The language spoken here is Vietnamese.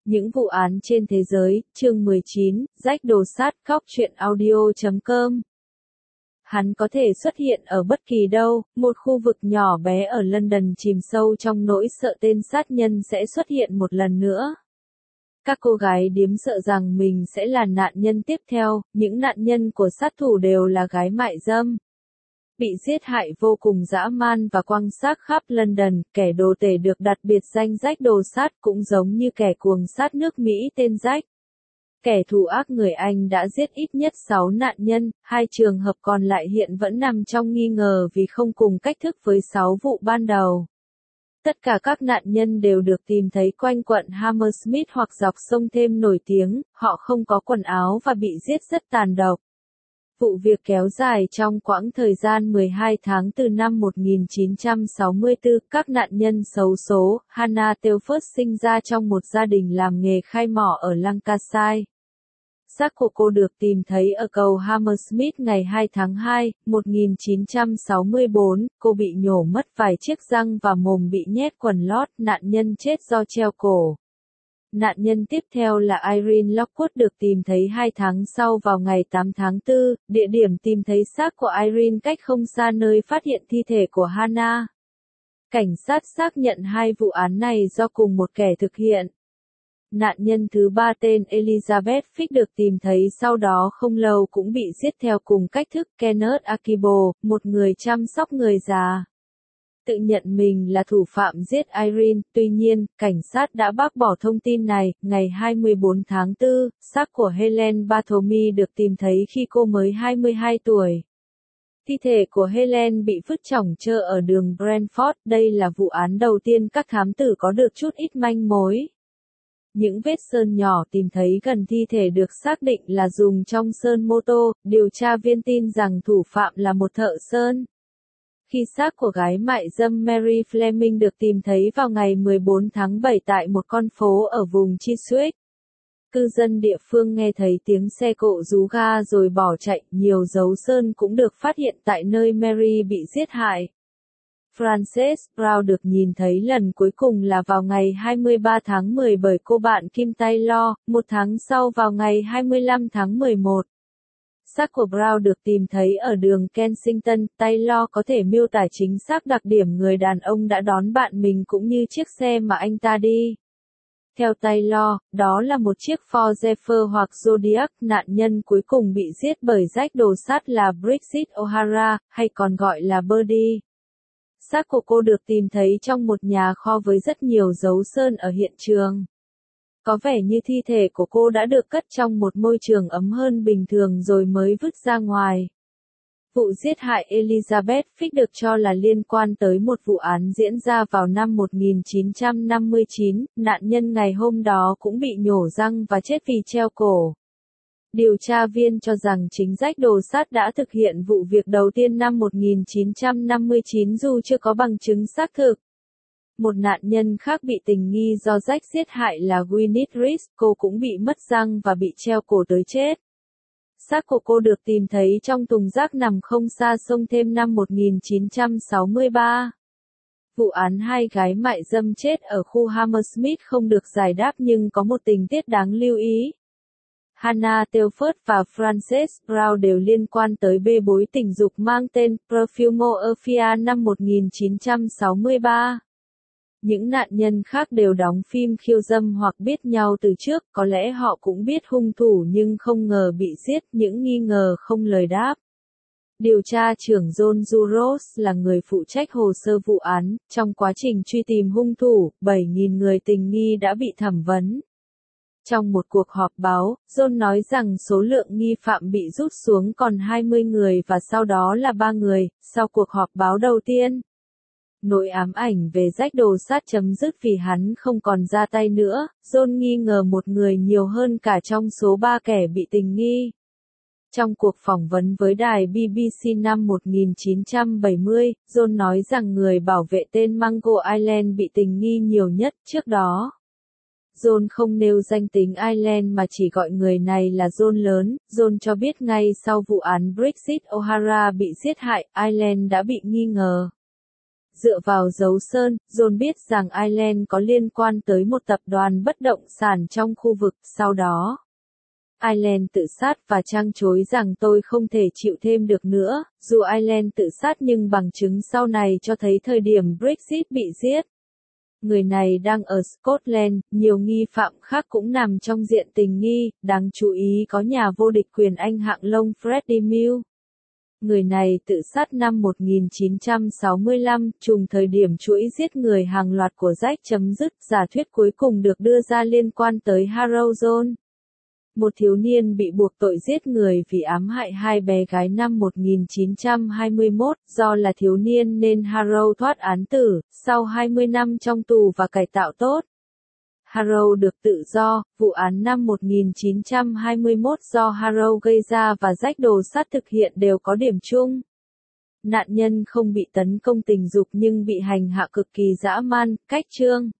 Những vụ án trên thế giới, chương 19, rách đồ sát, khóc chuyện audio.com. Hắn có thể xuất hiện ở bất kỳ đâu, một khu vực nhỏ bé ở London chìm sâu trong nỗi sợ tên sát nhân sẽ xuất hiện một lần nữa. Các cô gái điếm sợ rằng mình sẽ là nạn nhân tiếp theo, những nạn nhân của sát thủ đều là gái mại dâm. Bị giết hại vô cùng dã man và quăng xác khắp London, kẻ đồ tể được đặt biệt danh Jack đồ sát cũng giống như kẻ cuồng sát nước Mỹ tên Jack. Kẻ thù ác người Anh đã giết ít nhất 6 nạn nhân, 2 trường hợp còn lại hiện vẫn nằm trong nghi ngờ vì không cùng cách thức với 6 vụ ban đầu. Tất cả các nạn nhân đều được tìm thấy quanh quận Hammersmith hoặc dọc sông Thêm nổi tiếng, họ không có quần áo và bị giết rất tàn độc. Vụ việc kéo dài trong quãng thời gian 12 tháng từ năm 1964, các nạn nhân xấu số, Hannah Telford sinh ra trong một gia đình làm nghề khai mỏ ở Lancashire. Xác của cô được tìm thấy ở cầu Hammersmith ngày 2 tháng 2, 1964, cô bị nhổ mất vài chiếc răng và mồm bị nhét quần lót, nạn nhân chết do treo cổ. Nạn nhân tiếp theo là Irene Lockwood được tìm thấy 2 tháng sau vào ngày 8 tháng 4, địa điểm tìm thấy xác của Irene cách không xa nơi phát hiện thi thể của Hannah. Cảnh sát xác nhận hai vụ án này do cùng một kẻ thực hiện. Nạn nhân thứ ba tên Elizabeth Fick được tìm thấy sau đó không lâu cũng bị giết theo cùng cách thức. Kenneth Akibo, một người chăm sóc người già, tự nhận mình là thủ phạm giết Irene, tuy nhiên, cảnh sát đã bác bỏ thông tin này. Ngày 24 tháng 4, xác của Helen Bartholomew được tìm thấy khi cô mới 22 tuổi. Thi thể của Helen bị vứt chỏng trơ ở đường Brentford, đây là vụ án đầu tiên các thám tử có được chút ít manh mối. Những vết sơn nhỏ tìm thấy gần thi thể được xác định là dùng trong sơn mô tô, điều tra viên tin rằng thủ phạm là một thợ sơn. Khi xác của gái mại dâm Mary Fleming được tìm thấy vào ngày 14 tháng 7 tại một con phố ở vùng Chiswick. Cư dân địa phương nghe thấy tiếng xe cộ rú ga rồi bỏ chạy, nhiều dấu sơn cũng được phát hiện tại nơi Mary bị giết hại. Frances Brown được nhìn thấy lần cuối cùng là vào ngày 23 tháng 10 bởi cô bạn Kim Taylor, một tháng sau vào ngày 25 tháng 11. Xác của Brown được tìm thấy ở đường Kensington. Taylor có thể miêu tả chính xác đặc điểm người đàn ông đã đón bạn mình cũng như chiếc xe mà anh ta đi. Theo Taylor, đó là một chiếc Ford Zephyr hoặc Zodiac. Nạn nhân cuối cùng bị giết bởi Jack đồ sát là Bridget O'Hara, hay còn gọi là Birdie. Xác của cô được tìm thấy trong một nhà kho với rất nhiều dấu sơn ở hiện trường. Có vẻ như thi thể của cô đã được cất trong một môi trường ấm hơn bình thường rồi mới vứt ra ngoài. Vụ giết hại Elizabeth Fick được cho là liên quan tới một vụ án diễn ra vào năm 1959, nạn nhân ngày hôm đó cũng bị nhổ răng và chết vì treo cổ. Điều tra viên cho rằng chính Jack đồ sát đã thực hiện vụ việc đầu tiên năm 1959 dù chưa có bằng chứng xác thực. Một nạn nhân khác bị tình nghi do Jack giết hại là Gwyneth Rees, cô cũng bị mất răng và bị treo cổ tới chết. Xác của cô được tìm thấy trong thùng rác nằm không xa sông Thêm năm 1963. Vụ án hai gái mại dâm chết ở khu Hammersmith không được giải đáp nhưng có một tình tiết đáng lưu ý. Hannah Telford và Frances Brown đều liên quan tới bê bối tình dục mang tên Perfumorphia năm 1963. Những nạn nhân khác đều đóng phim khiêu dâm hoặc biết nhau từ trước, có lẽ họ cũng biết hung thủ nhưng không ngờ bị giết, những nghi ngờ không lời đáp. Điều tra trưởng John Duros là người phụ trách hồ sơ vụ án, trong quá trình truy tìm hung thủ, 7.000 người tình nghi đã bị thẩm vấn. Trong một cuộc họp báo, John nói rằng số lượng nghi phạm bị rút xuống còn 20 người và sau đó là 3 người, sau cuộc họp báo đầu tiên. Nỗi ám ảnh về Jack đồ sát chấm dứt vì hắn không còn ra tay nữa, John nghi ngờ một người nhiều hơn cả trong số 3 kẻ bị tình nghi. Trong cuộc phỏng vấn với đài BBC năm 1970, John nói rằng người bảo vệ tên Mango Island bị tình nghi nhiều nhất trước đó. John không nêu danh tính Island mà chỉ gọi người này là John lớn. John cho biết ngay sau vụ án Bridget O'Hara bị giết hại, Island đã bị nghi ngờ. Dựa vào dấu sơn, John biết rằng Ireland có liên quan tới một tập đoàn bất động sản trong khu vực. Sau đó, Ireland tự sát và trăng chối rằng tôi không thể chịu thêm được nữa. Dù Ireland tự sát nhưng bằng chứng sau này cho thấy thời điểm Brexit bị giết. Người này đang ở Scotland, nhiều nghi phạm khác cũng nằm trong diện tình nghi, đáng chú ý có nhà vô địch quyền Anh hạng long Freddie Mills. Người này tự sát năm 1965, trùng thời điểm chuỗi giết người hàng loạt của Jack chấm dứt. Giả thuyết cuối cùng được đưa ra liên quan tới Harold Jones, một thiếu niên bị buộc tội giết người vì ám hại hai bé gái năm 1921, do là thiếu niên nên Harold thoát án tử, sau 20 năm trong tù và cải tạo tốt. Harold được tự do, vụ án năm 1921 do Harold gây ra và Jack đồ sát thực hiện đều có điểm chung. Nạn nhân không bị tấn công tình dục nhưng bị hành hạ cực kỳ dã man, cách chương.